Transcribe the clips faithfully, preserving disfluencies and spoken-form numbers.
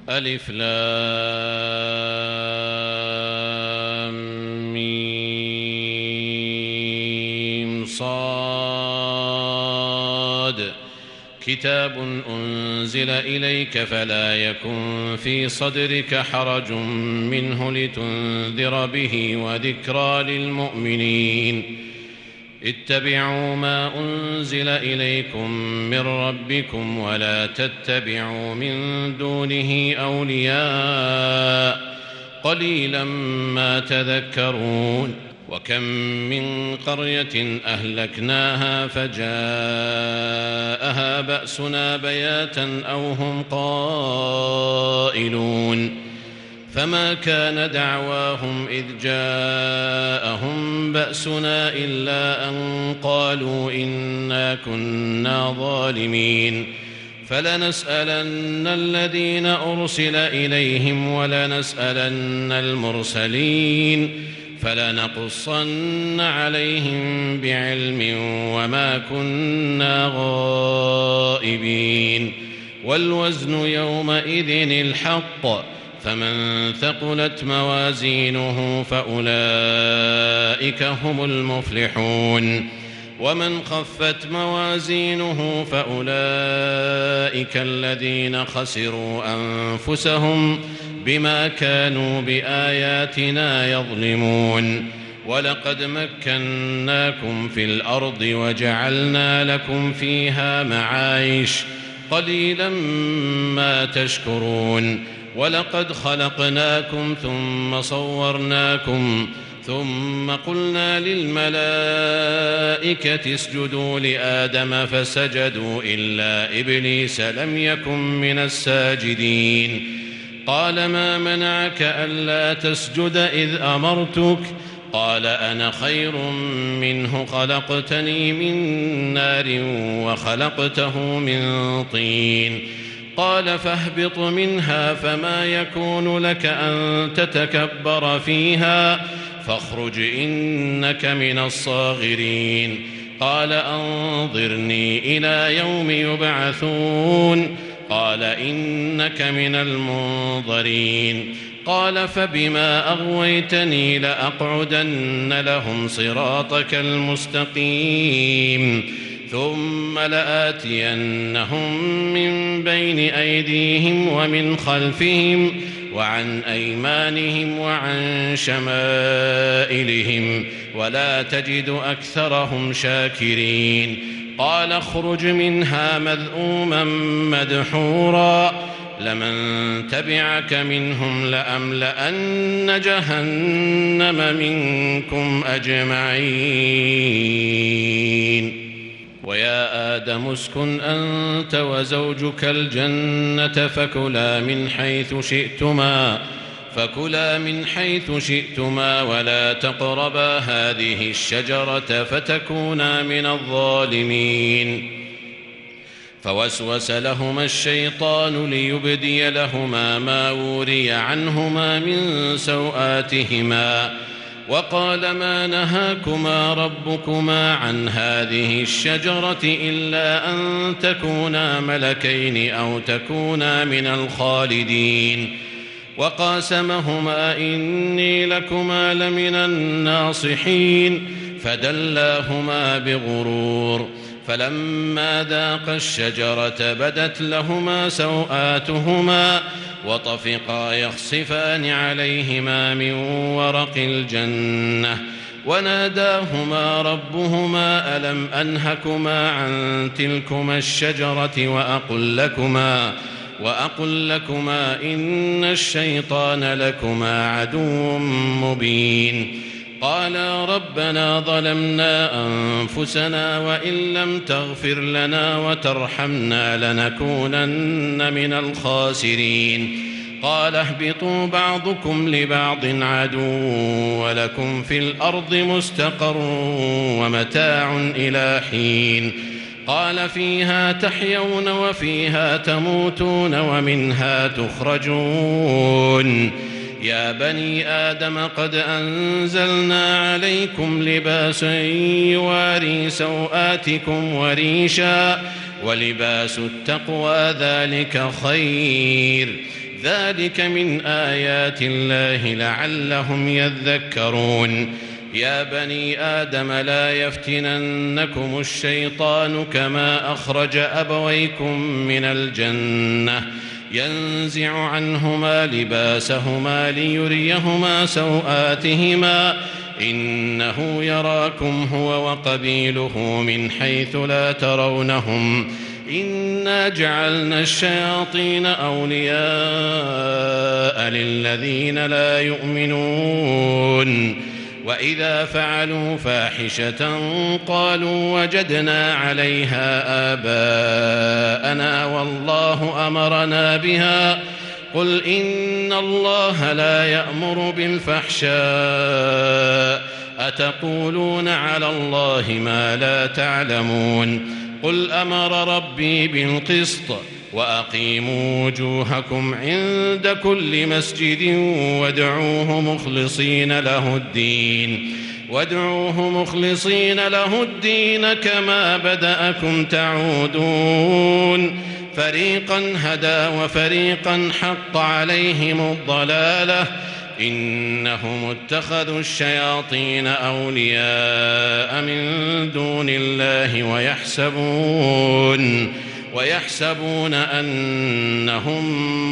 ألف لام ميم صاد كتاب أنزل إليك فلا يكن في صدرك حرج منه لتنذر به وذكرى للمؤمنين اتبعوا ما أنزل إليكم من ربكم ولا تتبعوا من دونه أولياء قليلا ما تذكرون وكم من قرية أهلكناها فجاءها بأسنا بياتا أو هم قائلون فما كان دعواهم إذ جاءهم بأسنا إلا أن قالوا إنا كنا ظالمين فلنسألن الذين أرسل إليهم ولنسألن المرسلين فلنقصن عليهم بعلم وما كنا غائبين والوزن يومئذ الحق فمن ثقلت موازينه فأولئك هم المفلحون ومن خفت موازينه فأولئك الذين خسروا أنفسهم بما كانوا بآياتنا يظلمون ولقد مكناكم في الأرض وجعلنا لكم فيها معايش قليلا ما تشكرون ولقد خلقناكم ثم صورناكم ثم قلنا للملائكة اسجدوا لآدم فسجدوا إلا إبليس لم يكن من الساجدين قال ما منعك ألا تسجد إذ أمرتك قال أنا خير منه خلقتني من نار وخلقته من طين قال فاهبط منها فما يكون لك أن تتكبر فيها فاخرج إنك من الصاغرين قال أنظرني إلى يوم يبعثون قال إنك من المنظرين قال فبما أغويتني لأقعدن لهم صراطك المستقيم ثم لآتينهم من بين أيديهم ومن خلفهم وعن أيمانهم وعن شمائلهم ولا تجد أكثرهم شاكرين قال اخرج منها مذءوما مدحورا لمن تبعك منهم لأملأن جهنم منكم أجمعين ويا آدم اسكن أنت وزوجك الجنة فكلا من حيث شئتما فكلا من حيث شئتما ولا تقربا هذه الشجرة فتكونا من الظالمين فوسوس لهما الشيطان ليبدي لهما ما وري عنهما من سوآتهما وقال ما نهاكما ربكما عن هذه الشجرة إلا أن تكونا ملكين أو تكونا من الخالدين وقاسمهما إني لكما لمن الناصحين فدلاهما بغرور فلما ذاقا الشجرة بدت لهما سوآتهما وطفقا يخصفان عليهما من ورق الجنة وناداهما ربهما ألم أنهكما عن تلكما الشجرة وأقل لكما وأقل لكما إن الشيطان لكما عدو مبين قالا ربنا ظلمنا أنفسنا وإن لم تغفر لنا وترحمنا لنكونن من الخاسرين قال اهبطوا بعضكم لبعض عدو ولكم في الأرض مستقر ومتاع إلى حين قال فيها تحيون وفيها تموتون ومنها تخرجون يا بني آدم قد أنزلنا عليكم لباسا يواري سوآتكم وريشا ولباس التقوى ذلك خير ذلك من آيات الله لعلهم يذكرون يا بني آدم لا يفتننكم الشيطان كما أخرج أبويكم من الجنة ينزع عنهما لباسهما ليريهما سوآتهما إنه يراكم هو وقبيله من حيث لا ترونهم إنا جعلنا الشياطين أولياء للذين لا يؤمنون وإذا فعلوا فاحشة قالوا وجدنا عليها آباءنا والله أمرنا بها قل إن الله لا يأمر بالفحشاء أتقولون على الله ما لا تعلمون قل أمر ربي بالقسط وأقيموا وجوهكم عند كل مسجد وادعوه مخلصين له الدين وادعوه مخلصين له الدين كما بدأكم تعودون فريقا هدى وفريقا حق عليهم الضلالة إنهم اتخذوا الشياطين أولياء من دون الله ويحسبون ويحسبون أنهم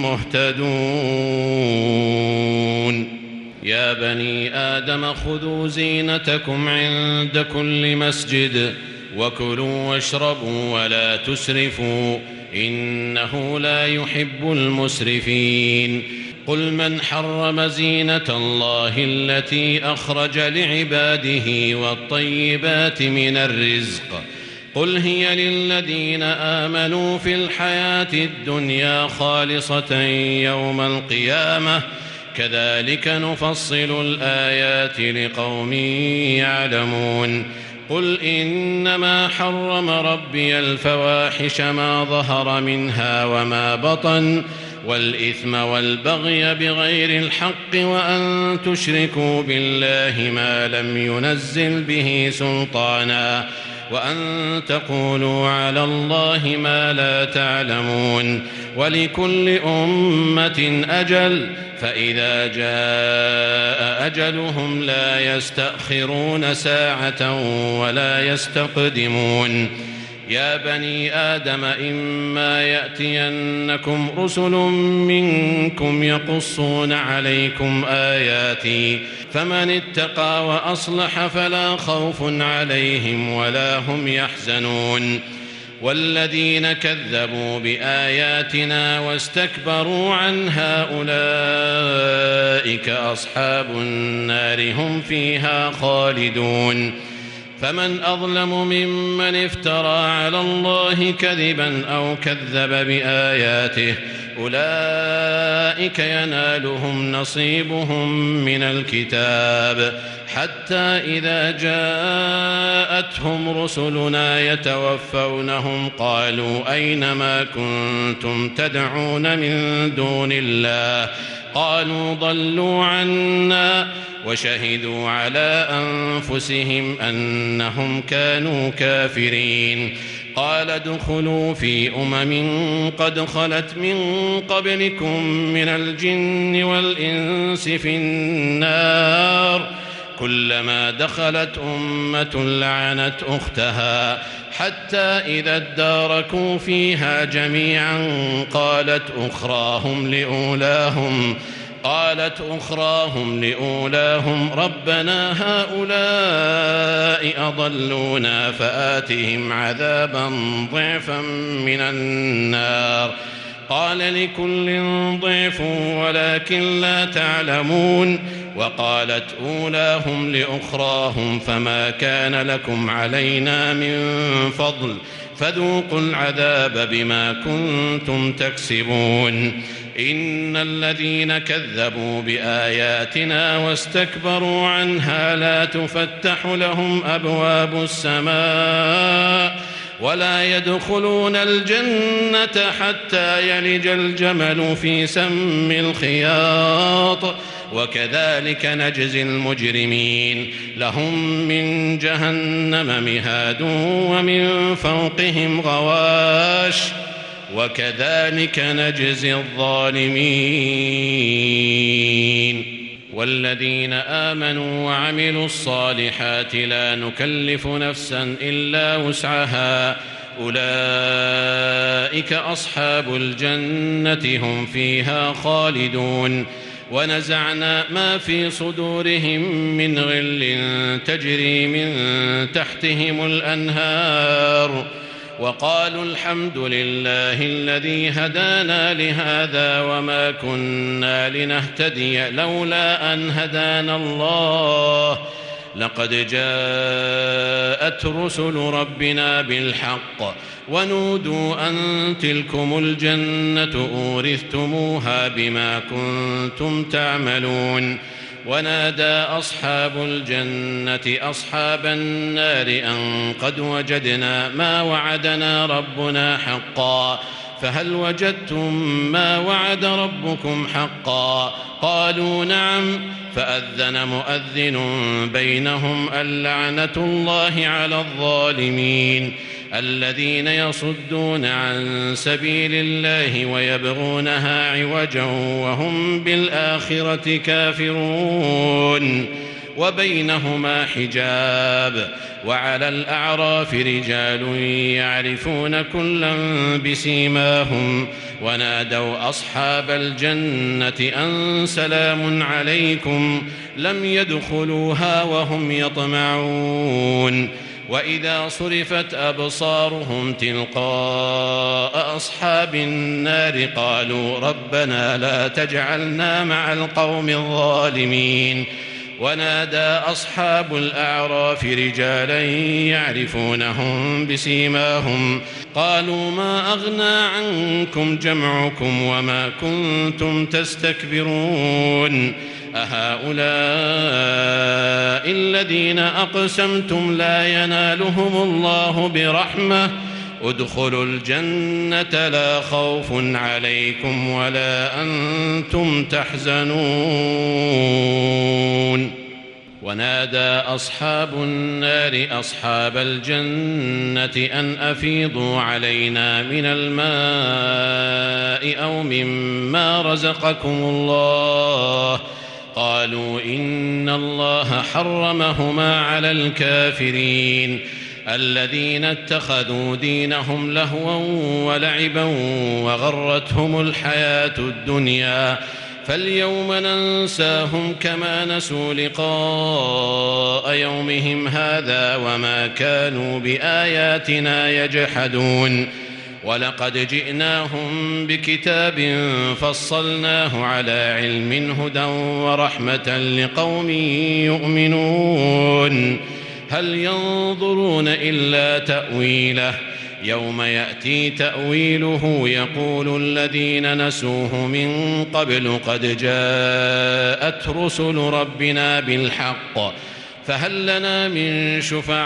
مهتدون يا بني آدم خذوا زينتكم عند كل مسجد وكلوا واشربوا ولا تسرفوا إنه لا يحب المسرفين قل من حرم زينة الله التي أخرج لعباده والطيبات من الرزق قل هي للذين آمنوا في الحياة الدنيا خالصة يوم القيامة كذلك نفصل الآيات لقوم يعلمون قل إنما حرم ربي الفواحش ما ظهر منها وما بطن والإثم والبغي بغير الحق وأن تشركوا بالله ما لم ينزل به سلطانا وأن تقولوا على الله ما لا تعلمون ولكل أمة أجل فإذا جاء أجلهم لا يستأخرون ساعة ولا يستقدمون يا بني آدم إما يأتينكم رسل منكم يقصون عليكم آياتي فمن اتقى وأصلح فلا خوف عليهم ولا هم يحزنون والذين كذبوا بآياتنا واستكبروا عنها أولئك أصحاب النار هم فيها خالدون فمن أظلم ممن افترى على الله كذبا أو كذب بآياته أولئك ينالهم نصيبهم من الكتاب حتى إذا جاءتهم رسلنا يتوفونهم قالوا أين ما كنتم تدعون من دون الله قالوا ضلوا عنا وشهدوا على أنفسهم أنهم كانوا كافرين قال ادخلوا في أمم قد خلت من قبلكم من الجن والإنس في النار كلما دخلت أمة لعنت أختها حتى إذا اداركوا فيها جميعا قالت أخراهم لأولاهم قالت أخراهم لأولاهم ربنا هؤلاء أضلونا فآتهم عذابا ضعفا من النار قال لكل ضعف ولكن لا تعلمون وقالت أولاهم لأخراهم فما كان لكم علينا من فضل فذوقوا العذاب بما كنتم تكسبون إن الذين كذبوا بآياتنا واستكبروا عنها لا تفتح لهم أبواب السماء ولا يدخلون الجنة حتى يلج الجمل في سم الخياط وكذلك نجزي المجرمين لهم من جهنم مهاد ومن فوقهم غواش وكذلك نجزي الظالمين. والذين آمنوا وعملوا الصالحات لا نكلف نفسا إلا وسعها أولئك أصحاب الجنة هم فيها خالدون. ونزعنا ما في صدورهم من غل تجري من تحتهم الأنهار وقالوا الحمد لله الذي هدانا لهذا وما كنا لنهتدي لولا أن هدانا الله لقد جاءت رسل ربنا بالحق ونودوا أن تلكم الجنة أورثتموها بما كنتم تعملون. ونادى أصحاب الجنة أصحاب النار أن قد وجدنا ما وعدنا ربنا حقا فهل وجدتم ما وعد ربكم حقا؟ قالوا نعم. فأذن مؤذن بينهم اللعنة الله على الظالمين الذين يصدون عن سبيل الله ويبغونها عوجا وهم بالآخرة كافرون. وبينهما حجاب. وعلى الأعراف رجال يعرفون كلا بسيماهم ونادوا أصحاب الجنة أن سلام عليكم لم يدخلوها وهم يطمعون. وإذا صرفت أبصارهم تلقاء أصحاب النار قالوا ربنا لا تجعلنا مع القوم الظالمين. ونادى أصحاب الأعراف رجالا يعرفونهم بسيماهم قالوا ما أغنى عنكم جمعكم وما كنتم تستكبرون أهؤلاء الذين أقسمتم لا ينالهم الله برحمة ادخلوا الجنة لا خوف عليكم ولا أنتم تحزنون. ونادى أصحاب النار أصحاب الجنة أن أفيضوا علينا من الماء أو مما رزقكم الله قالوا إن الله حرمهما على الكافرين الذين اتخذوا دينهم لهوا ولعبا وغرتهم الحياة الدنيا فاليوم ننساهم كما نسوا لقاء يومهم هذا وما كانوا بآياتنا يجحدون. ولقد جئناهم بكتاب فصلناه على علم هدى ورحمة لقوم يؤمنون. هل ينظرون إلا تأويله يوم يأتي تأويله يقول الذين نسوه من قبل قد جاءت رسل ربنا بالحق فهل لنا من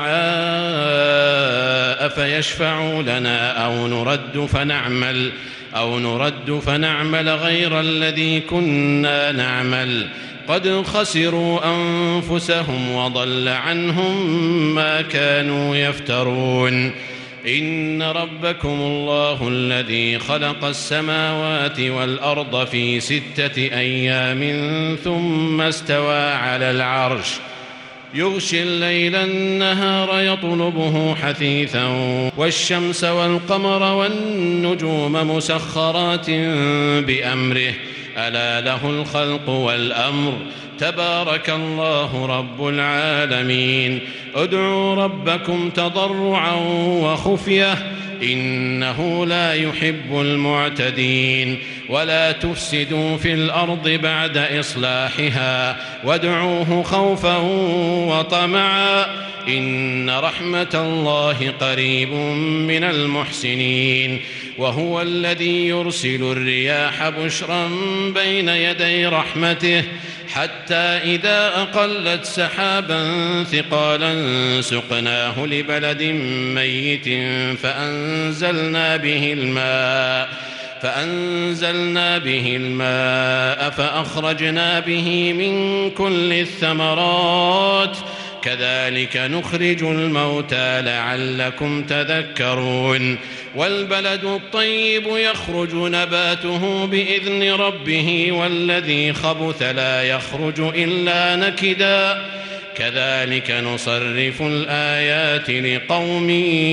شفعاء فيشفعوا لنا أو نرد فنعمل أو نرد فنعمل غير الذي كنا نعمل قد خسروا أنفسهم وضل عنهم ما كانوا يفترون. إن ربكم الله الذي خلق السماوات والأرض في ستة أيام ثم استوى على العرش يغشي الليل النهار يطلبه حثيثا والشمس والقمر والنجوم مسخرات بأمره ألا له الخلق والأمر تبارك الله رب العالمين. ادعوا ربكم تضرعا وخفية إنه لا يحب المعتدين. ولا تفسدوا في الأرض بعد إصلاحها وادعوه خوفا وطمعا إن رحمة الله قريب من المحسنين. وهو الذي يرسل الرياح بشرا بين يدي رحمته حتى إذا أقلت سحابا ثقالا سقناه لبلد ميت فأنزلنا به الماء فأنزلنا به الماء فأخرجنا به من كل الثمرات كذلك نخرج الموتى لعلكم تذكرون. والبلد الطيب يخرج نباته بإذن ربه والذي خبث لا يخرج إلا نكدا كذلك نصرف الآيات لقوم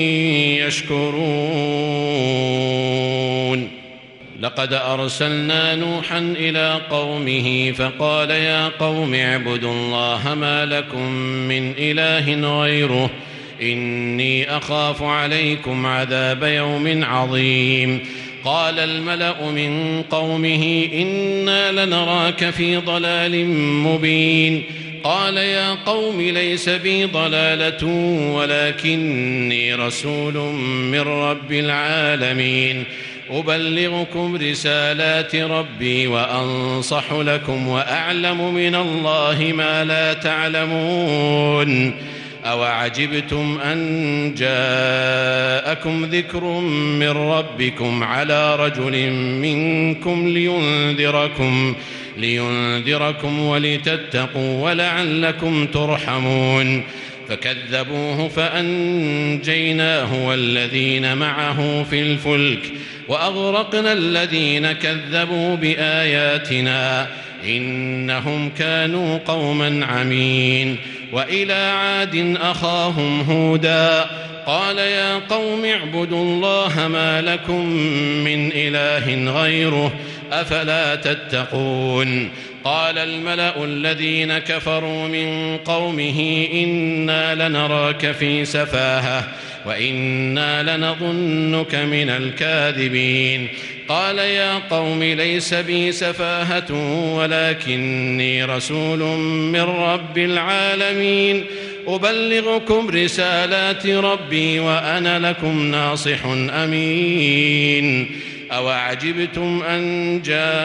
يشكرون لقد أرسلنا نوحا إلى قومه فقال يا قوم اعبدوا الله ما لكم من إله غيره إني أخاف عليكم عذاب يوم عظيم قال الملأ من قومه إنا لنراك في ضلال مبين قال يا قوم ليس بي ضلالة ولكني رسول من رب العالمين أبلغكم رسالات ربي وأنصح لكم وأعلم من الله ما لا تعلمون أوعجبتم أن جاءكم ذكر من ربكم على رجل منكم لينذركم لينذركم ولتتقوا ولعلكم ترحمون فكذبوه فأنجيناه والذين معه في الفلك وأغرقنا الذين كذبوا بآياتنا إنهم كانوا قوما عمين وإلى عاد أخاهم هودا قال يا قوم اعبدوا الله ما لكم من إله غيره أفلا تتقون قال الملأ الذين كفروا من قومه إنا لنراك في سفاهة وإنا لنظنك من الكاذبين قال يا قوم ليس بي سفاهة ولكني رسول من رب العالمين أبلغكم رسالات ربي وأنا لكم ناصح أمين أوعجبتم أن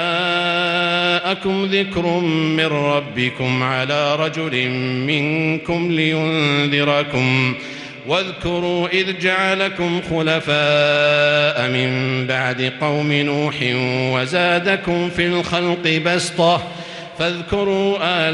جاءكم ذكر من ربكم على رجل منكم لينذركم واذكروا إذ جعلكم خلفاء من بعد قوم نوح وزادكم في الخلق بسطة فاذكروا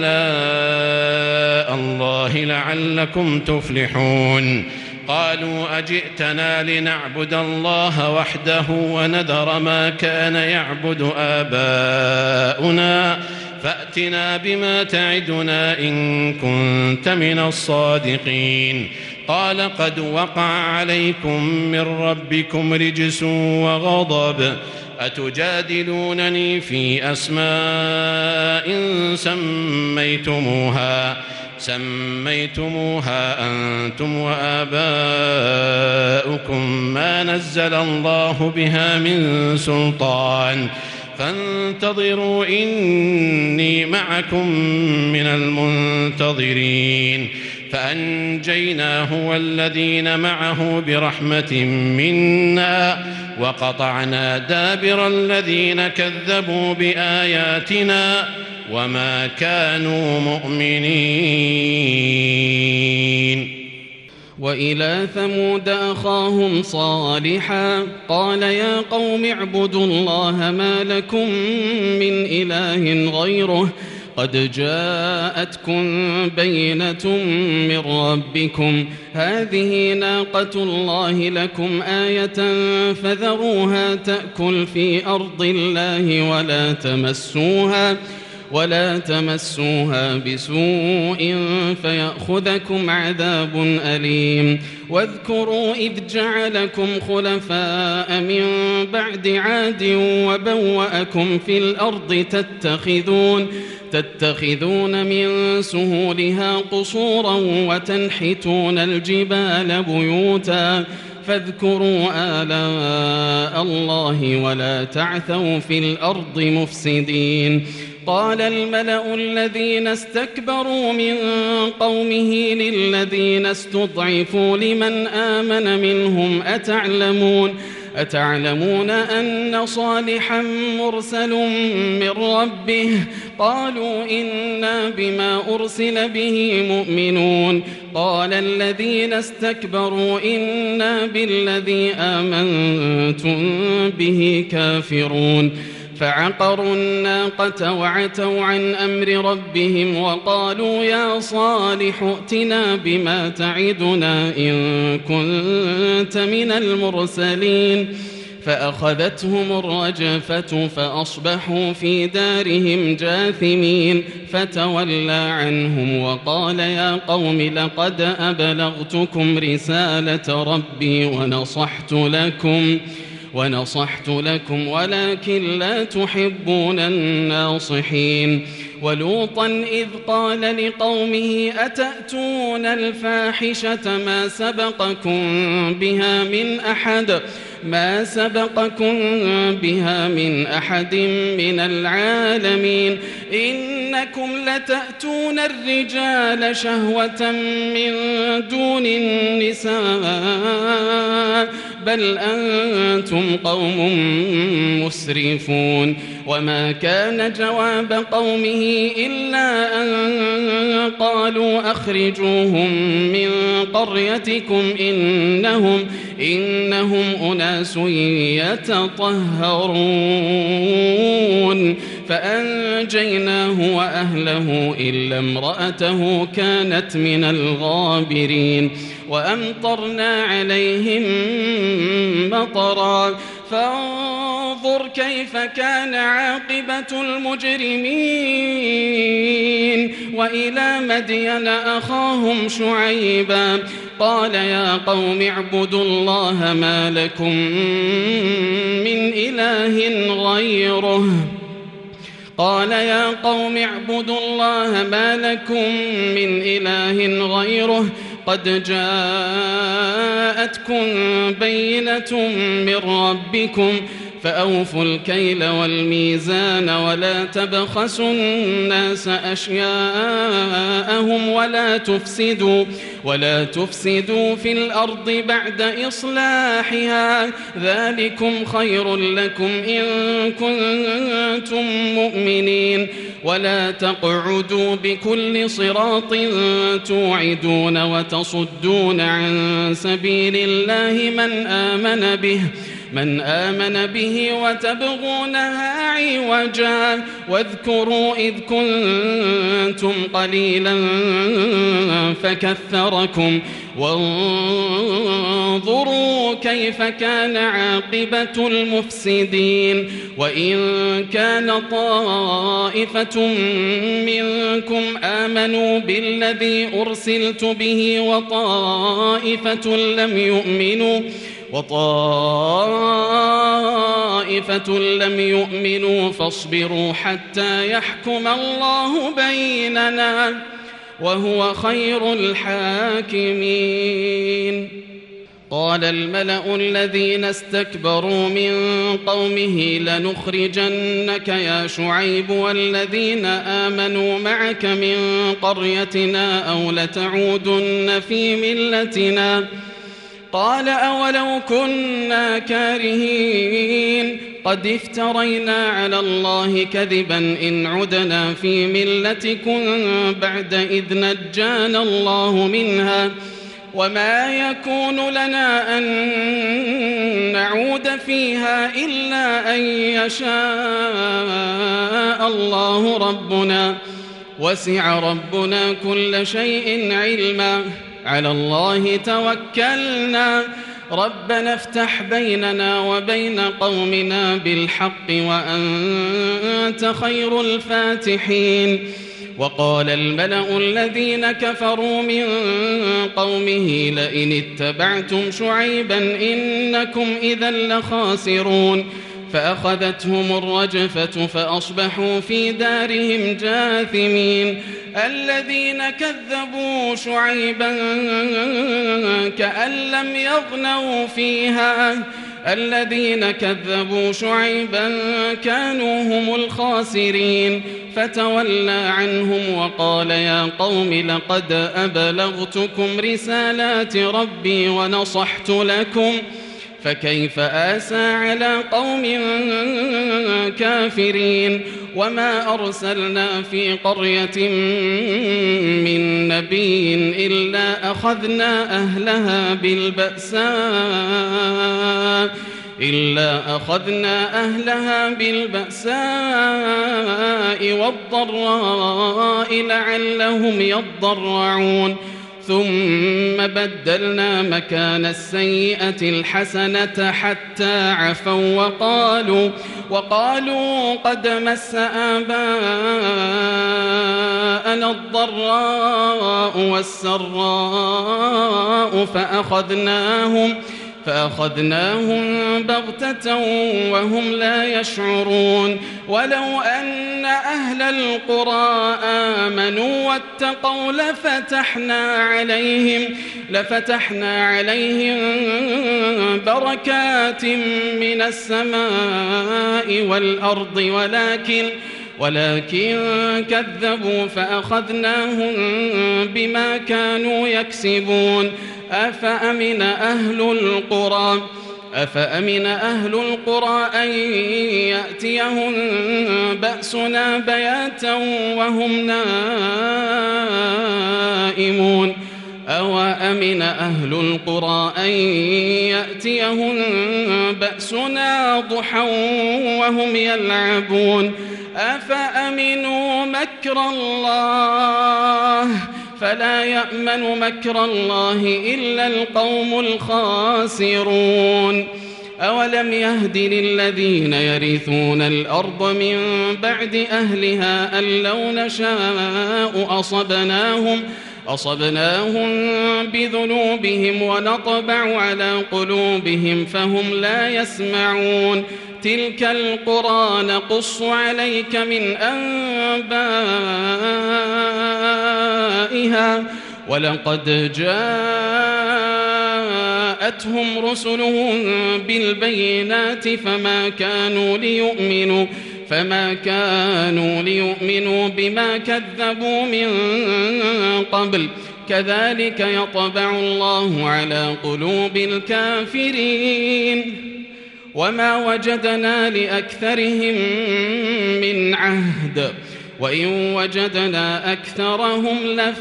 آلاء الله لعلكم تفلحون قالوا أجئتنا لنعبد الله وحده ونذر ما كان يعبد آباؤنا فأتنا بما تعدنا إن كنت من الصادقين قال قد وقع عليكم من ربكم رجس وغضب أتجادلونني في أسماء سميتموها سميتموها أنتم وآباؤكم ما نزل الله بها من سلطان فانتظروا إني معكم من المنتظرين فأنجيناه والذين معه برحمة منا وقطعنا دابر الذين كذبوا بآياتنا وما كانوا مؤمنين وإلى ثمود أخاهم صالحا قال يا قوم اعبدوا الله ما لكم من إله غيره قد جاءتكم بينة من ربكم هذه ناقة الله لكم آية فذروها تأكل في أرض الله ولا تمسوها ولا تمسوها بسوء فيأخذكم عذاب أليم واذكروا إذ جعلكم خلفاء من بعد عاد وبوأكم في الأرض تتخذون تتخذون من سهولها قصورا وتنحتون الجبال بيوتا فاذكروا آلاء الله ولا تعثوا في الأرض مفسدين قال الملأ الذين استكبروا من قومه للذين استضعفوا لمن آمن منهم أتعلمون أتعلمون أن صالحا مرسل من ربه قالوا إنا بما أرسل به مؤمنون قال الذين استكبروا إنا بالذي آمنتم به كافرون فعقروا الناقة وعتوا عن أمر ربهم وقالوا يا صالح ائتنا بما تعدنا إن كنت من المرسلين فأخذتهم الرجفة فأصبحوا في دارهم جاثمين فتولى عنهم وقال يا قوم لقد أبلغتكم رسالة ربي ونصحت لكم ونصحت لكم ولكن لا تحبون الناصحين ولوطا إذ قال لقومه أتأتون الفاحشة ما سبقكم بها من أحد ما سبقكم بها من أحد من العالمين إنكم لتأتون الرجال شهوة من دون النساء بل أنتم قوم مسرفون وما كان جواب قومه إلا أن قالوا أخرجوهم من قريتكم إنهم إنهم أناس يتطهرون فأنجيناه وأهله إلا امرأته كانت من الغابرين وأمطرنا عليهم مطرا فانظر كيف كان عاقبة المجرمين وإلى مدين أخاهم شعيبا قال يا قوم اعبدوا الله ما لكم من إله غيره قال يا قوم اعبدوا الله ما لكم من إله غيره قد جاءتكم بينة من ربكم فأوفوا الكيل والميزان ولا تبخسوا الناس أشياءهم ولا تفسدوا ولا تفسدوا في الأرض بعد إصلاحها ذلكم خير لكم إن كنتم مؤمنين ولا تقعدوا بكل صراط توعدون وتصدون عن سبيل الله من آمن به من آمن به وتبغونها عوجا واذكروا إذ كنتم قليلا فكثركم وانظروا كيف كان عاقبة المفسدين وإن كان طائفة منكم آمنوا بالذي أرسلت به وطائفة لم يؤمنوا وطائفة لم يؤمنوا فاصبروا حتى يحكم الله بيننا وهو خير الحاكمين قال الملأ الذين استكبروا من قومه لنخرجنك يا شعيب والذين آمنوا معك من قريتنا أو لتعودن في ملتنا قال أولو كنا كارهين قد افترينا على الله كذبا إن عدنا في ملتكم بعد إذ نجانا الله منها وما يكون لنا أن نعود فيها إلا أن يشاء الله ربنا وسع ربنا كل شيء علما على الله توكلنا ربنا افتح بيننا وبين قومنا بالحق وأنت خير الفاتحين وقال الملأ الذين كفروا من قومه لئن اتبعتم شعيبا إنكم إذا لخاسرون فأخذتهم الرجفة فأصبحوا في دارهم جاثمين الذين كذبوا شعيبا كأن لم يغنوا فيها الذين كذبوا شعيبا كانوا هم الخاسرين فتولى عنهم وقال يا قوم لقد أبلغتكم رسالات ربي ونصحت لكم فكيف آسى على قوم كافرين وما أرسلنا في قرية من نبي إلا أخذنا أهلها بالبأساء إلا أخذنا أهلها بالبأساء والضراء لعلهم يضرعون ثم بدلنا مكان السيئة الحسنة حتى عفوا وقالوا, وقالوا قد مس آباءنا الضراء والسراء فأخذناهم فأخذناهم بغتة وهم لا يشعرون ولو أن أهل القرى آمنوا واتقوا لفتحنا عليهم لفتحنا عليهم بركات من السماء والأرض ولكن ولكن كذبوا فأخذناهم بما كانوا يكسبون أفأمن أهل القرى أفأمن أهل القرى أن يأتيهم بأسنا بياتا وهم نائمون أوأمن أهل القرى أن يأتيهم بأسنا ضحى وهم يلعبون أفأمنوا مكر الله فلا يأمن مكر الله إلا القوم الخاسرون أولم يهد للذين يرثون الأرض من بعد أهلها أن لو نشاء أصبناهم أصبناهم بذنوبهم ونطبع على قلوبهم فهم لا يسمعون تلك القرى نقص عليك من أنبائها ولقد جاءتهم رسلهم بالبينات فما كانوا ليؤمنوا فما كانوا ليؤمنوا بما كذبوا من قبل كذلك يطبع الله على قلوب الكافرين وما وجدنا لأكثرهم من عهد وإن وجدنا أكثرهم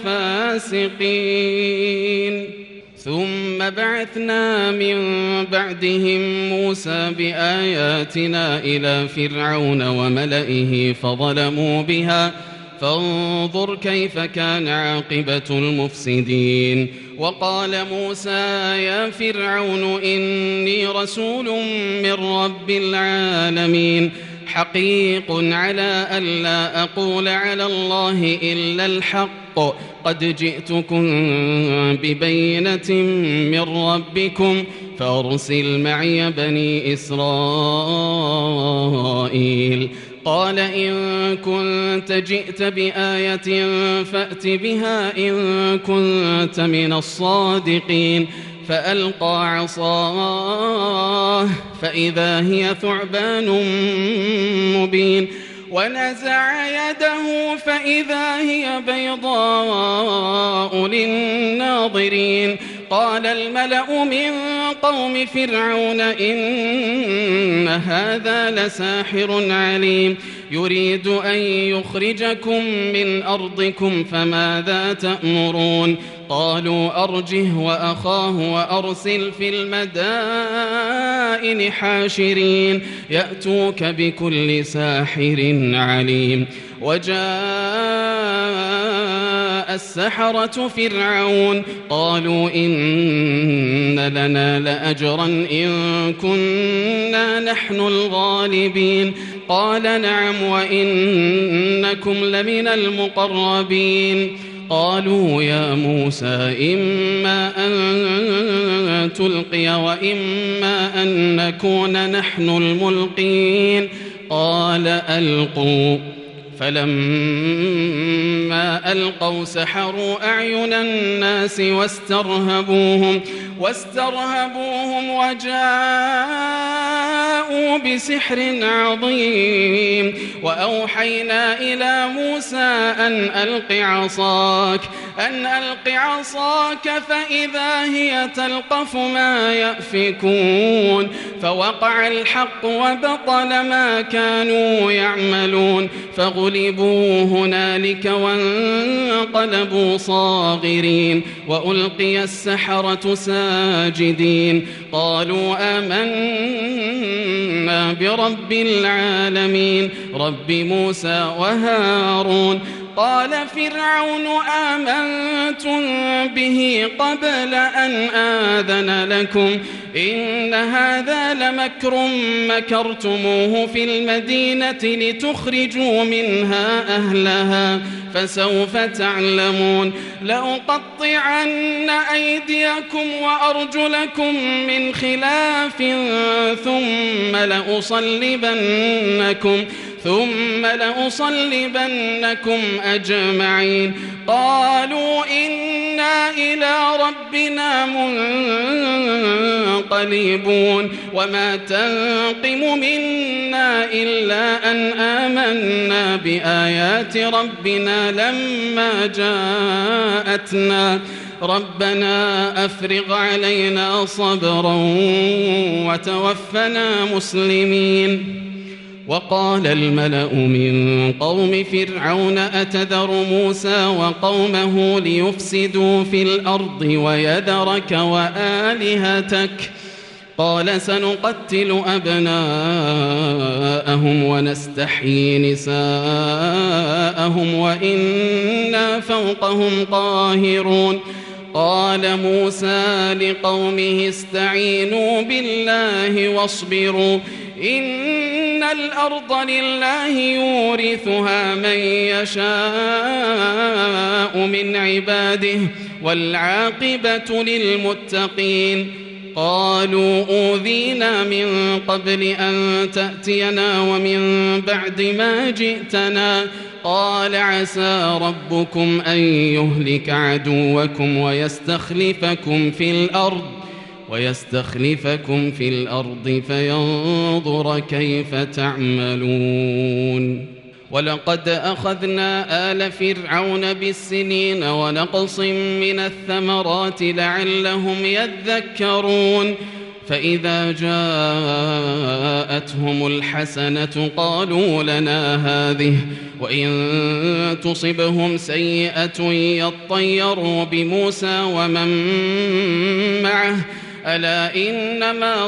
لفاسقين ثم بعثنا من بعدهم موسى بآياتنا إلى فرعون وملئه فظلموا بها فانظر كيف كان عاقبة المفسدين وقال موسى يا فرعون إني رسول من رب العالمين حقيق على ألا أقول على الله إلا الحق قد جئتكم ببينة من ربكم فأرسل معي بني إسرائيل قال إن كنت جئت بآية فأت بها إن كنت من الصادقين فألقى عصاه فإذا هي ثعبان مبين ونزع يده فإذا هي بيضاء للناظرين قال الملأ من قوم فرعون إن هذا لساحر عليم يريد أن يخرجكم من أرضكم فماذا تأمرون قالوا أرجه وأخاه وأرسل في المدائن حاشرين يأتوك بكل ساحر عليم وجاء السحرة فرعون قالوا إن لنا لأجرا إن كنا نحن الغالبين قال نعم وإنكم لمن المقربين قالوا يا موسى إما أن تلقي وإما أن نكون نحن الملقين قال ألقوا فلما ألقوا سحروا أعين الناس واسترهبوهم واسترهبوهم وجاءوا بسحر عظيم وأوحينا إلى موسى أن ألق عصاك أن ألق عصاك فإذا هي تلقف ما يأفكون فوقع الحق وبطل ما كانوا يعملون فغلبوا هنالك وانقلبوا صاغرين وألقي السحرة ساجدين ساجدين قالوا آمنا برب العالمين رب موسى وهارون قال فرعون آمنتم به قبل أن آذن لكم إن هذا لمكر مكرتموه في المدينة لتخرجوا منها أهلها فسوف تعلمون لأقطعن أيديكم وأرجلكم من خلاف ثم لأصلبنكم ثم لأصلبنكم أجمعين قالوا إنا إلى ربنا منقلبون وما تنقم منا إلا أن آمنا بآيات ربنا لما جاءتنا ربنا أفرغ علينا صبرا وتوفنا مسلمين وقال الملأ من قوم فرعون أتذر موسى وقومه ليفسدوا في الأرض ويذرك وآلهتك قال سنقتل أبناءهم ونستحيي نساءهم وإنا فوقهم قاهرون قال موسى لقومه استعينوا بالله واصبروا إن الأرض لله يورثها من يشاء من عباده والعاقبة للمتقين قالوا أوذينا من قبل أن تأتينا ومن بعد ما جئتنا قال عسى ربكم أن يهلك عدوكم ويستخلفكم في الأرض ويستخلفكم في الأرض فينظر كيف تعملون ولقد أخذنا آل فرعون بالسنين ونقص من الثمرات لعلهم يذكرون فإذا جاءتهم الحسنة قالوا لنا هذه وإن تصبهم سيئة يطيروا بموسى ومن معه ألا إنما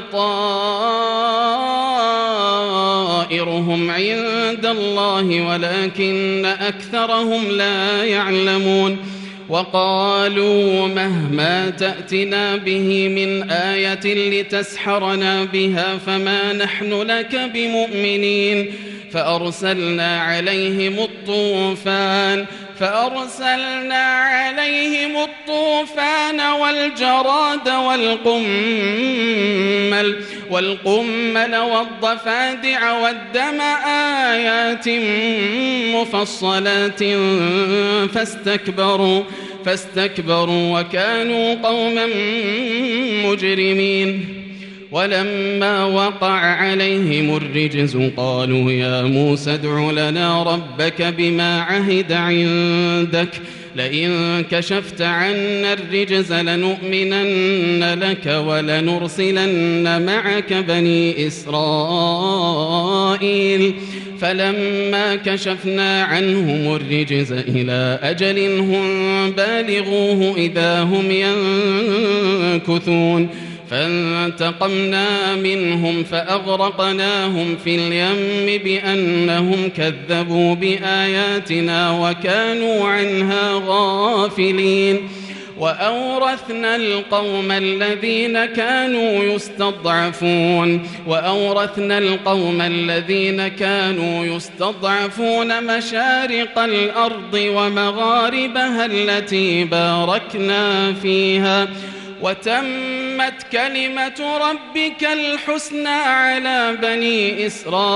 طائرهم عند الله ولكن أكثرهم لا يعلمون وقالوا مهما تأتنا به من آية لتسحرنا بها فما نحن لك بمؤمنين فأرسلنا عليهم الطوفان فأرسلنا عليهم الطوفان والجراد والقمل والقمل والضفادع والدم آيات مفصلات فاستكبروا فاستكبروا وكانوا قوما مجرمين ولما وقع عليهم الرجز قالوا يا موسى ادع لنا ربك بما عهد عندك لئن كشفت عنا الرجز لنؤمنن لك ولنرسلن معك بني إسرائيل فلما كشفنا عنهم الرجز إلى أجل هم بالغوه إذا هم ينكثون فانتقمنا منهم فأغرقناهم في اليم بأنهم كذبوا بآياتنا وكانوا عنها غافلين وأورثنا القوم الذين كانوا يستضعفون وأورثنا القوم الذين كانوا يستضعفون مشارق الأرض ومغاربها التي باركنا فيها وتمت كلمة ربك الحسنى على بني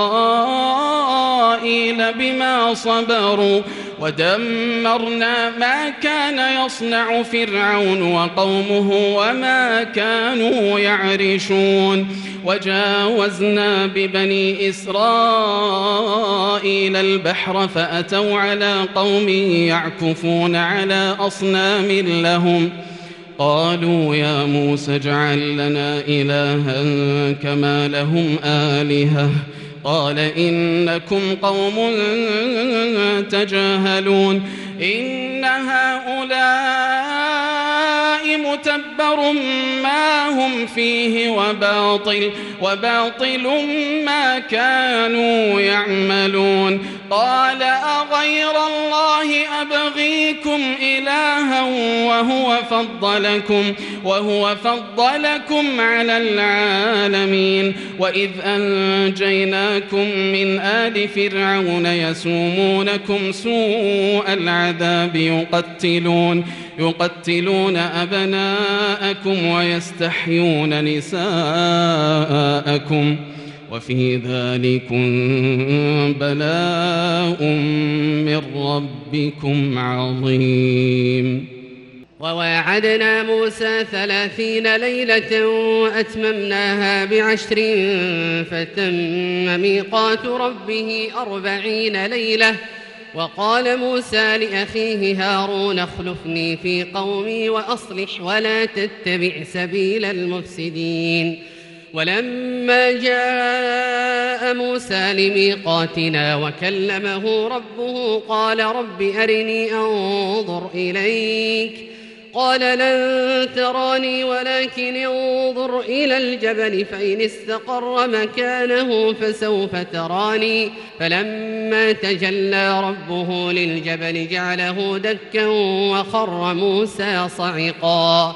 إسرائيل بما صبروا ودمرنا ما كان يصنع فرعون وقومه وما كانوا يعرشون وجاوزنا ببني إسرائيل البحر فأتوا على قوم يعكفون على أصنام لهم قالوا يا موسى اجعل لنا إلها كما لهم آلهة قال إنكم قوم تجاهلون إن هؤلاء هؤلاء متبر ما هم فيه وباطل, وباطل ما كانوا يعملون. قال أغير الله أبغيكم إلها وهو فضلكم, وهو فضلكم على العالمين. وإذ أنجيناكم من آل فرعون يسومونكم سوء العذاب يقتلون, يقتلون أبناءكم ويستحيون نساءكم وفي ذلكم بلاء من ربكم عظيم. وواعدنا موسى ثلاثين ليلة وأتممناها بعشر فتم ميقات ربه أربعين ليلة. وقال موسى لأخيه هارون اخلفني في قومي وأصلح ولا تتبع سبيل المفسدين. ولما جاء موسى لميقاتنا وكلمه ربه قال رب أرني أنظر إليك. قال لن تراني ولكن انظر إلى الجبل فإن استقر مكانه فسوف تراني. فلما تجلى ربه للجبل جعله دكا وخر موسى صعقا.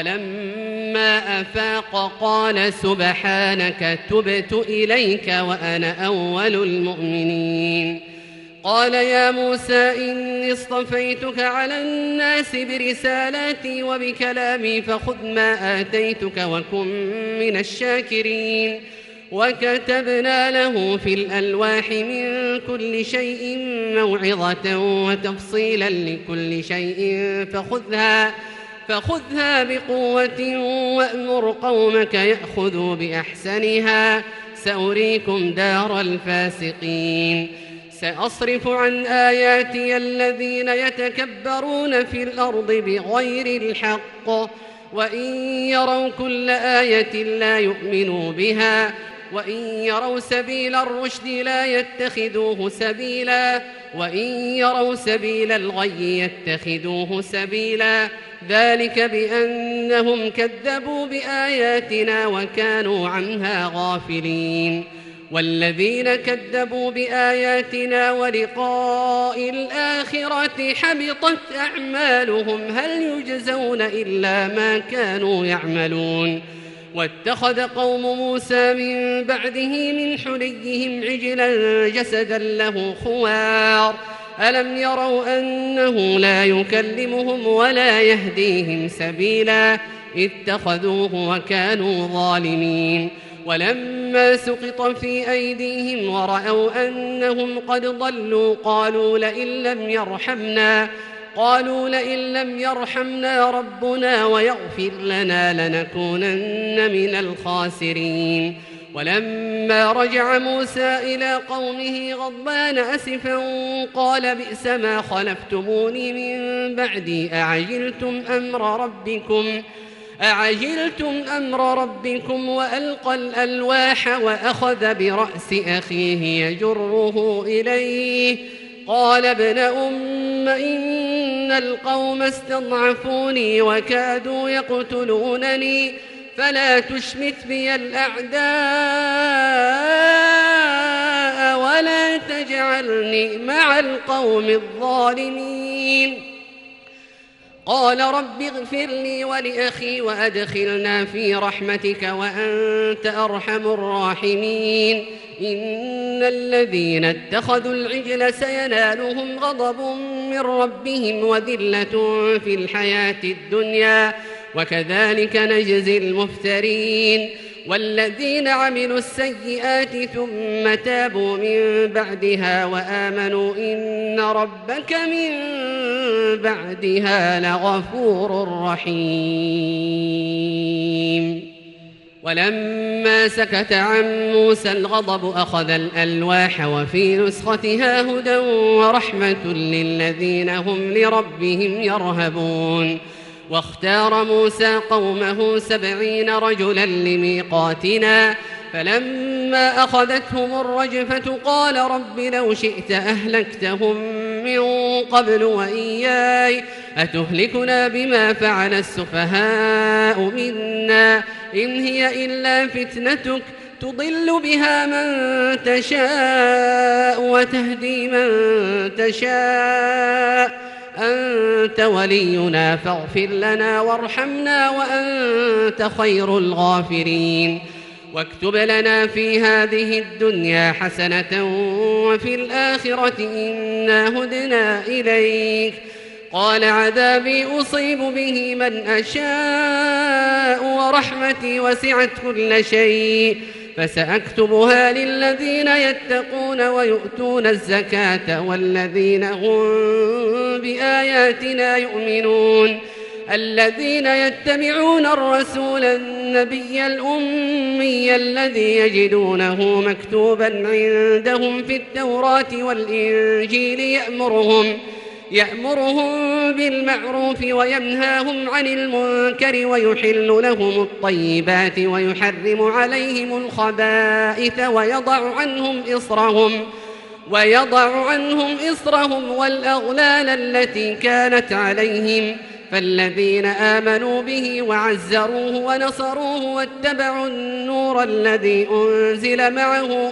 فلما أفاق قال سبحانك تبت إليك وأنا أول المؤمنين. قال يا موسى إني اصطفيتك على الناس برسالاتي وبكلامي فخذ ما آتيتك وكن من الشاكرين. وكتبنا له في الألواح من كل شيء موعظة وتفصيلا لكل شيء فخذها فخذها بقوة وأمر قومك يأخذوا بأحسنها سأريكم دار الفاسقين. سأصرف عن آياتي الذين يتكبرون في الأرض بغير الحق وإن يروا كل آية لا يؤمنوا بها وإن يروا سبيل الرشد لا يتخذوه سبيلا وإن يروا سبيل الغي يتخذوه سبيلا. ذلك بأنهم كذبوا بآياتنا وكانوا عنها غافلين. والذين كذبوا بآياتنا ولقاء الآخرة حبطت أعمالهم هل يجزون إلا ما كانوا يعملون. واتخذ قوم موسى من بعده من حليهم عجلا جسدا له خوار ألم يروا أنه لا يكلمهم ولا يهديهم سبيلا اتخذوه وكانوا ظالمين. ولما سقط في أيديهم ورأوا أنهم قد ضلوا قالوا لئن لم يرحمنا قالوا لئن لم يرحمنا ربنا ويغفر لنا لنكونن من الخاسرين. ولما رجع موسى إلى قومه غضبان أسفا قال بئس ما خلفتموني من بعدي أعجلتم أمر ربكم أعجلتم أمر ربكم وألقى الألواح وأخذ برأس أخيه يجره إليه قال ابن أم إن القوم استضعفوني وكادوا يقتلونني فلا تشمت بي الأعداء ولا تجعلني مع القوم الظالمين. قال رب اغفر لي ولأخي وأدخلنا في رحمتك وأنت أرحم الراحمين. إن الذين اتخذوا العجل سينالهم غضب من ربهم وذلة في الحياة الدنيا وكذلك نجزي المفترين. والذين عملوا السيئات ثم تابوا من بعدها وآمنوا إن ربك من بعدها لغفور رحيم. ولما سكت عن موسى الغضب أخذ الألواح وفي نسختها هدى ورحمة للذين هم لربهم يرهبون. واختار موسى قومه سبعين رجلا لميقاتنا فلما أخذتهم الرجفة قال رب لو شئت أهلكتهم من قبل وإياي أتهلكنا بما فعل السفهاء منا إن هي إلا فتنتك تضل بها من تشاء وتهدي من تشاء أنت ولينا فاغفر لنا وارحمنا وأنت خير الغافرين واكتب لنا في هذه الدنيا حسنة وفي الآخرة إنا هدنا إليك قال عذابي أصيب به من أشاء ورحمتي وسعت كل شيء فسأكتبها للذين يتقون ويؤتون الزكاة والذين هم بآياتنا يؤمنون الذين يتبعون الرسول النبي الأمي الذي يجدونه مكتوبا عندهم في التوراة والإنجيل يأمرهم يأمرهم بالمعروف وينهاهم عن المنكر ويحل لهم الطيبات ويحرم عليهم الخبائث ويضع عنهم إصرهم ويضع عنهم إصرهم والأغلال التي كانت عليهم فالذين آمنوا به وعزروه ونصروه واتبعوا النور الذي أنزل معه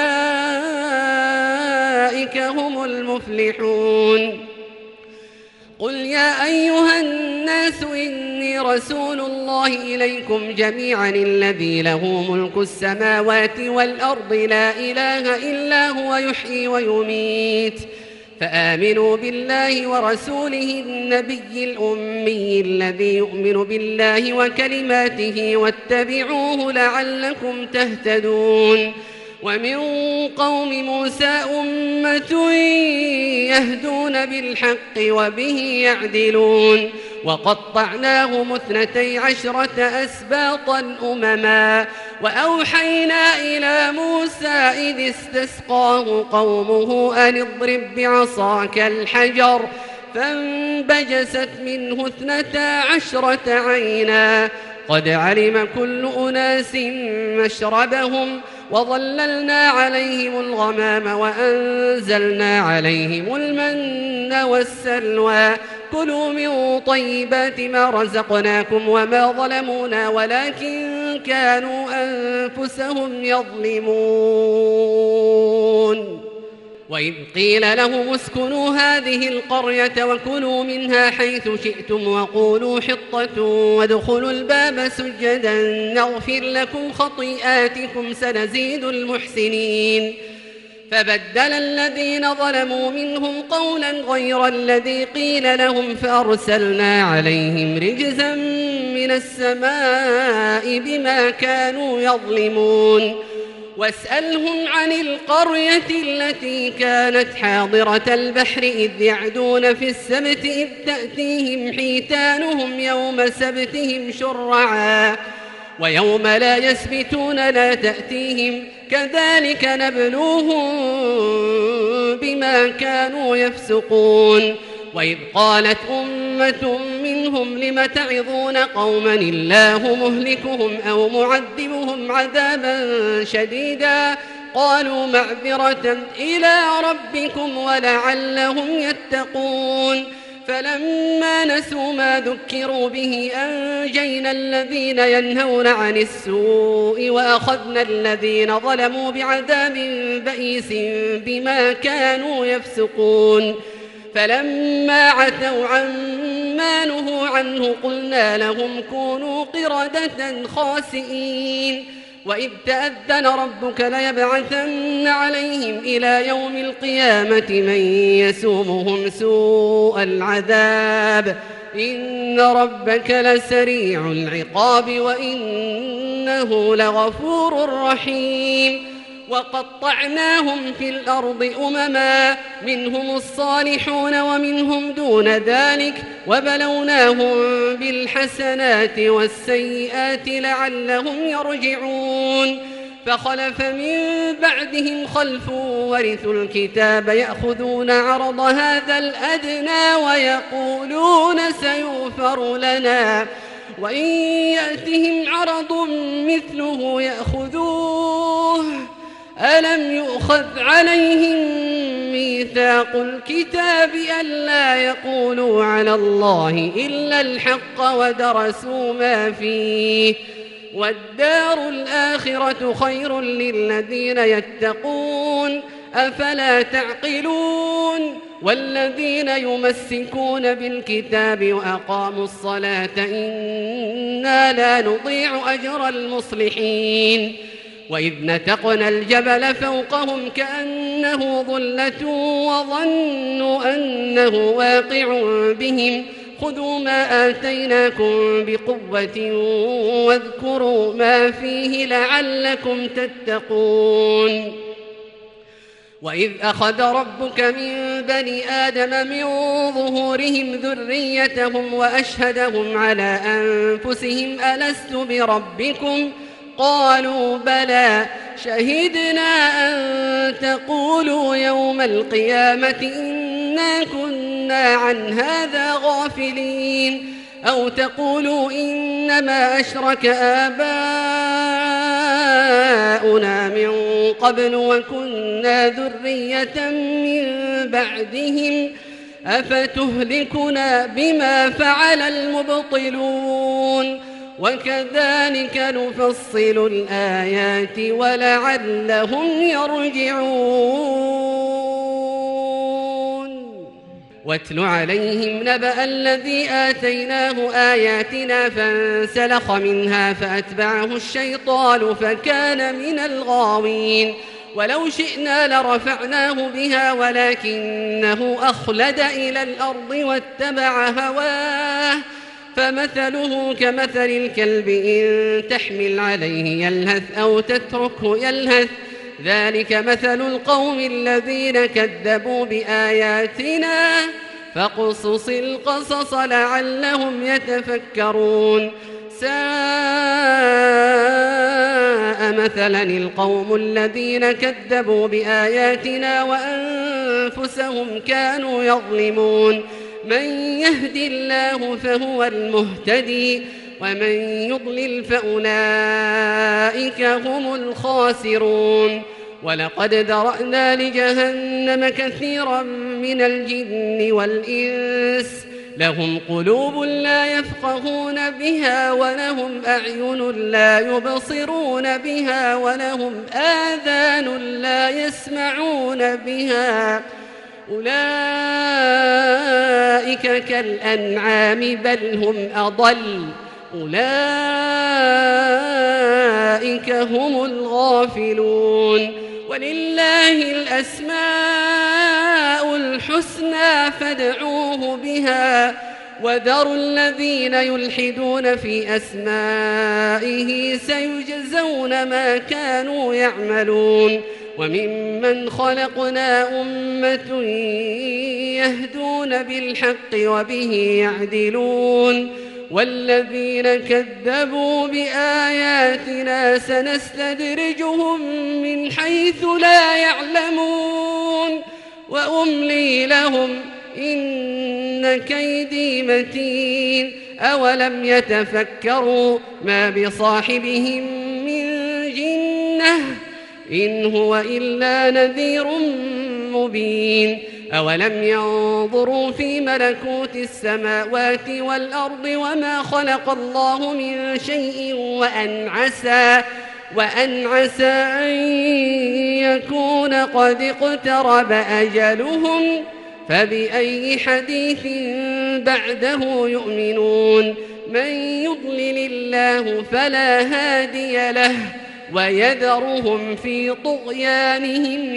أولئك هم المفلحون قل يا أيها الناس إني رسول الله إليكم جميعا الذي له ملك السماوات والأرض لا إله إلا هو يحيي ويميت فآمنوا بالله ورسوله النبي الأمي الذي يؤمن بالله وكلماته واتبعوه لعلكم تهتدون ومن قوم موسى أمة يهدون بالحق وبه يعدلون وقطعناهم اثنتي عشرة أسباطا أمما وأوحينا إلى موسى إذ استسقاه قومه أن اضرب بعصاك الحجر فانبجست منه اثنتا عشرة عينا قد علم كل أناس مشربهم وظللنا عليهم الغمام وأنزلنا عليهم المن والسلوى كلوا من طيبات ما رزقناكم وما ظلمونا ولكن كانوا أنفسهم يظلمون وإذ قيل لهم اسكنوا هذه القرية وكلوا منها حيث شئتم وقولوا حطة وادخلوا الباب سجدا نغفر لكم خطيئاتكم سنزيد المحسنين فبدل الذين ظلموا منهم قولا غير الذي قيل لهم فأرسلنا عليهم رجزا من السماء بما كانوا يظلمون واسألهم عن القرية التي كانت حاضرة البحر إذ يعدون في السبت إذ تأتيهم حيتانهم يوم سبتهم شرعا ويوم لا يسبتون لا تأتيهم كذلك نبلوهم بما كانوا يفسقون وإذ قالت أمة منهم لم تعظون قوما الله مهلكهم أو معذبهم عذابا شديدا قالوا معذرة إلى ربكم ولعلهم يتقون فلما نسوا ما ذكروا به أنجينا الذين ينهون عن السوء وأخذنا الذين ظلموا بعذاب بئيس بما كانوا يفسقون فلما عتوا عما نهوا عنه قلنا لهم كونوا قردة خاسئين وإذ تأذن ربك ليبعثن عليهم إلى يوم القيامة من يسومهم سوء العذاب إن ربك لسريع العقاب وإنه لغفور رحيم وقطعناهم في الأرض أمما منهم الصالحون ومنهم دون ذلك وبلوناهم بالحسنات والسيئات لعلهم يرجعون فخلف من بعدهم خلف ورثوا الكتاب يأخذون عرض هذا الأدنى ويقولون سيغفر لنا وإن يأتهم عرض مثله يأخذوه ألم يؤخذ عليهم ميثاق ميثاق الكتاب ألا يقولوا على الله إلا الحق ودرسوا ما فيه والدار الآخرة خير للذين يتقون أفلا تعقلون والذين يمسكون بالكتاب وأقاموا الصلاة إنا لا نضيع أجر المصلحين وإذ نتقنا الجبل فوقهم كأنه ظلة وظنوا أنه واقع بهم خذوا ما آتيناكم بقوة واذكروا ما فيه لعلكم تتقون وإذ أخذ ربك من بني آدم من ظهورهم ذريتهم وأشهدهم على أنفسهم ألست بربكم قالوا بلى شهدنا أن تقولوا يوم القيامة إنا كنا عن هذا غافلين أو تقولوا إنما أشرك آباؤنا من قبل وكنا ذرية من بعدهم أفتهلكنا بما فعل المبطلون وكذلك نفصل الآيات ولعلهم يرجعون واتل عليهم نبأ الذي آتيناه آياتنا فانسلخ منها فأتبعه الشيطان فكان من الغاوين ولو شئنا لرفعناه بها ولكنه أخلد إلى الأرض واتبع هواه فمثله كمثل الكلب إن تحمل عليه يلهث أو تتركه يلهث ذلك مثل القوم الذين كذبوا بآياتنا فاقصص القصص لعلهم يتفكرون ساء مثلا القوم الذين كذبوا بآياتنا وأنفسهم كانوا يظلمون من يهد الله فهو المهتدي ومن يضلل فأولئك هم الخاسرون ولقد ذرأنا لجهنم كثيرا من الجن والإنس لهم قلوب لا يفقهون بها ولهم أعين لا يبصرون بها ولهم آذان لا يسمعون بها أولئك كالأنعام بل هم أضل أولئك هم الغافلون ولله الأسماء الحسنى فادعوه بها وذروا الذين يلحدون في أسمائه سيجزون ما كانوا يعملون وممن خلقنا أمة يهدون بالحق وبه يعدلون والذين كذبوا بآياتنا سنستدرجهم من حيث لا يعلمون وأملي لهم إن كيدي متين أولم يتفكروا ما بصاحبهم من جنة إن هو إلا نذير مبين أولم ينظروا في ملكوت السماوات والأرض وما خلق الله من شيء وأن عسى وأن عسى أن يكون قد اقترب أجلهم فبأي حديث بعده يؤمنون من يضلل الله فلا هادي له ويذرهم في طغيانهم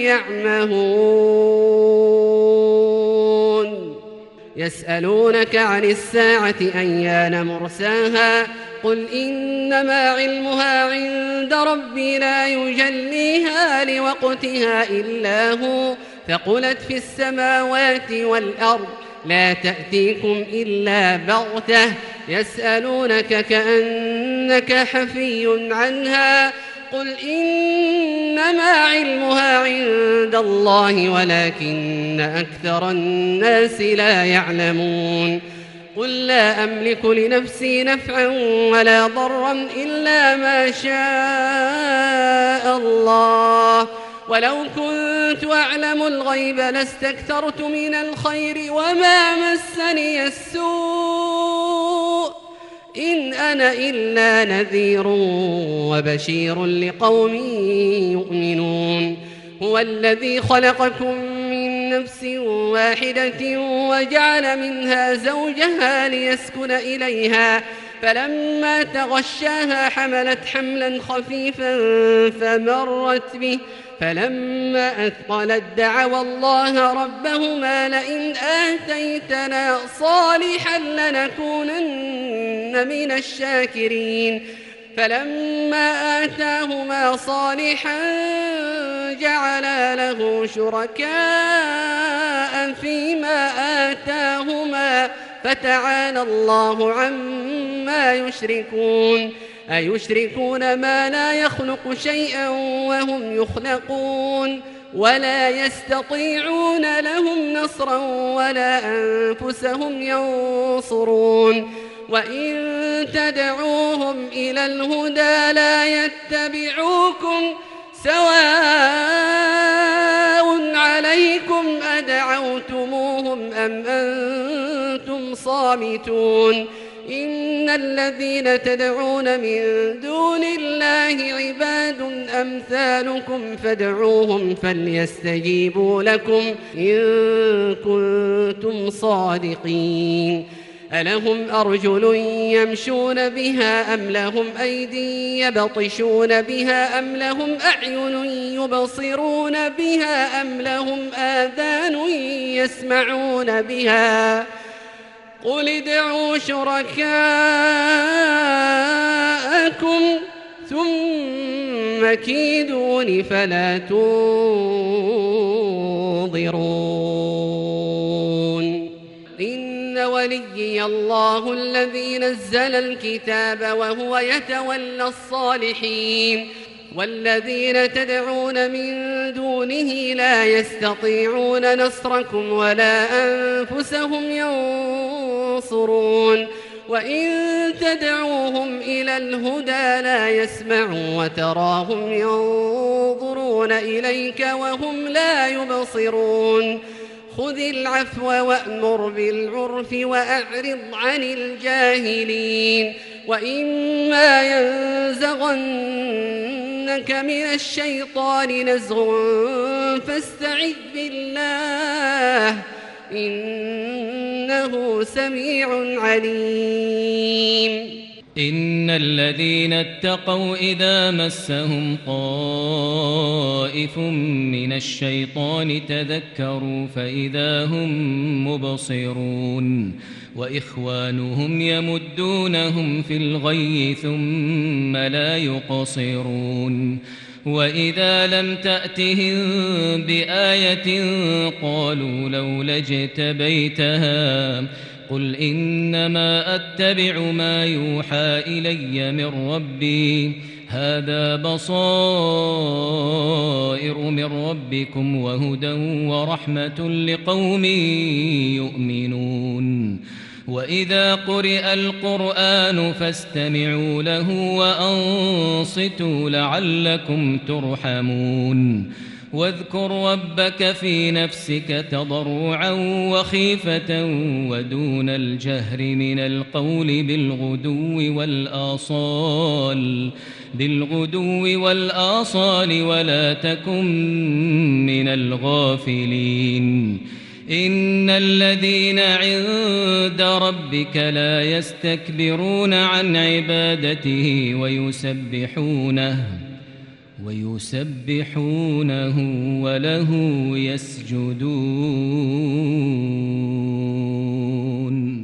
يعمهون يسألونك عن الساعة أيان مرساها قل إنما علمها عند ربي لا يجليها لوقتها إلا هو ثقلت في السماوات والأرض لا تأتيكم إلا بغتة يسألونك كأنك حفي عنها قل إنما علمها عند الله ولكن أكثر الناس لا يعلمون قل لا أملك لنفسي نفعا ولا ضرا إلا ما شاء الله ولو كنت أعلم الغيب لاستكثرت من الخير وما مسني السوء إن أنا إلا نذير وبشير لقوم يؤمنون هو الذي خلقكم من نفس واحدة وجعل منها زوجها ليسكن إليها فلما تغشاها حملت حملا خفيفا فمرت به فلما أثقلت دعوا الله ربهما لئن آتيتنا صالحا لنكونن من الشاكرين فلما آتاهما صالحا جعلا له شركاء فيما آتاهما فتعالى الله عما يشركون أيشركون ما لا يخلق شيئا وهم يخلقون ولا يستطيعون لهم نصرا ولا أنفسهم ينصرون وإن تدعوهم إلى الهدى لا يتبعوكم سواء عليكم أدعوتموهم أم أنتم صامتون إن الذين تدعون من دون الله عباد أمثالكم فادعوهم فليستجيبوا لكم إن كنتم صادقين ألهم أرجل يمشون بها أم لهم أيدي يبطشون بها أم لهم أعين يبصرون بها أم لهم آذان يسمعون بها قل ادعوا شركاءكم ثم كيدون فلا تنظرون إن وليي الله الذي نزل الكتاب وهو يتولى الصالحين والذين تدعون من دونه لا يستطيعون نصركم ولا أنفسهم ينصرون وإن تدعوهم إلى الهدى لا يسمعوا وتراهم ينظرون إليك وهم لا يبصرون خذ العفو وأمر بالعرف وأعرض عن الجاهلين وإما ينزغنك من الشيطان نزغ فاستعذ بالله إنه سميع عليم إن الذين اتقوا إذا مسهم طائف من الشيطان تذكروا فإذا هم مبصرون وإخوانهم يمدونهم في الغي ثم لا يقصرون وإذا لم تأتهم بآية قالوا لولا اجتبيتها قل إنما أتبع ما يوحى إلي من ربي هذا بصائر من ربكم وهدى ورحمة لقوم يؤمنون وإذا قرئ القرآن فاستمعوا له وأنصتوا لعلكم ترحمون واذكر ربك في نفسك تضرعا وخيفة ودون الجهر من القول بالغدو والآصال بالغدو والآصال ولا تكن من الغافلين إن الذين عند ربك لا يستكبرون عن عبادته ويسبحونه ويسبحونه وله يسجدون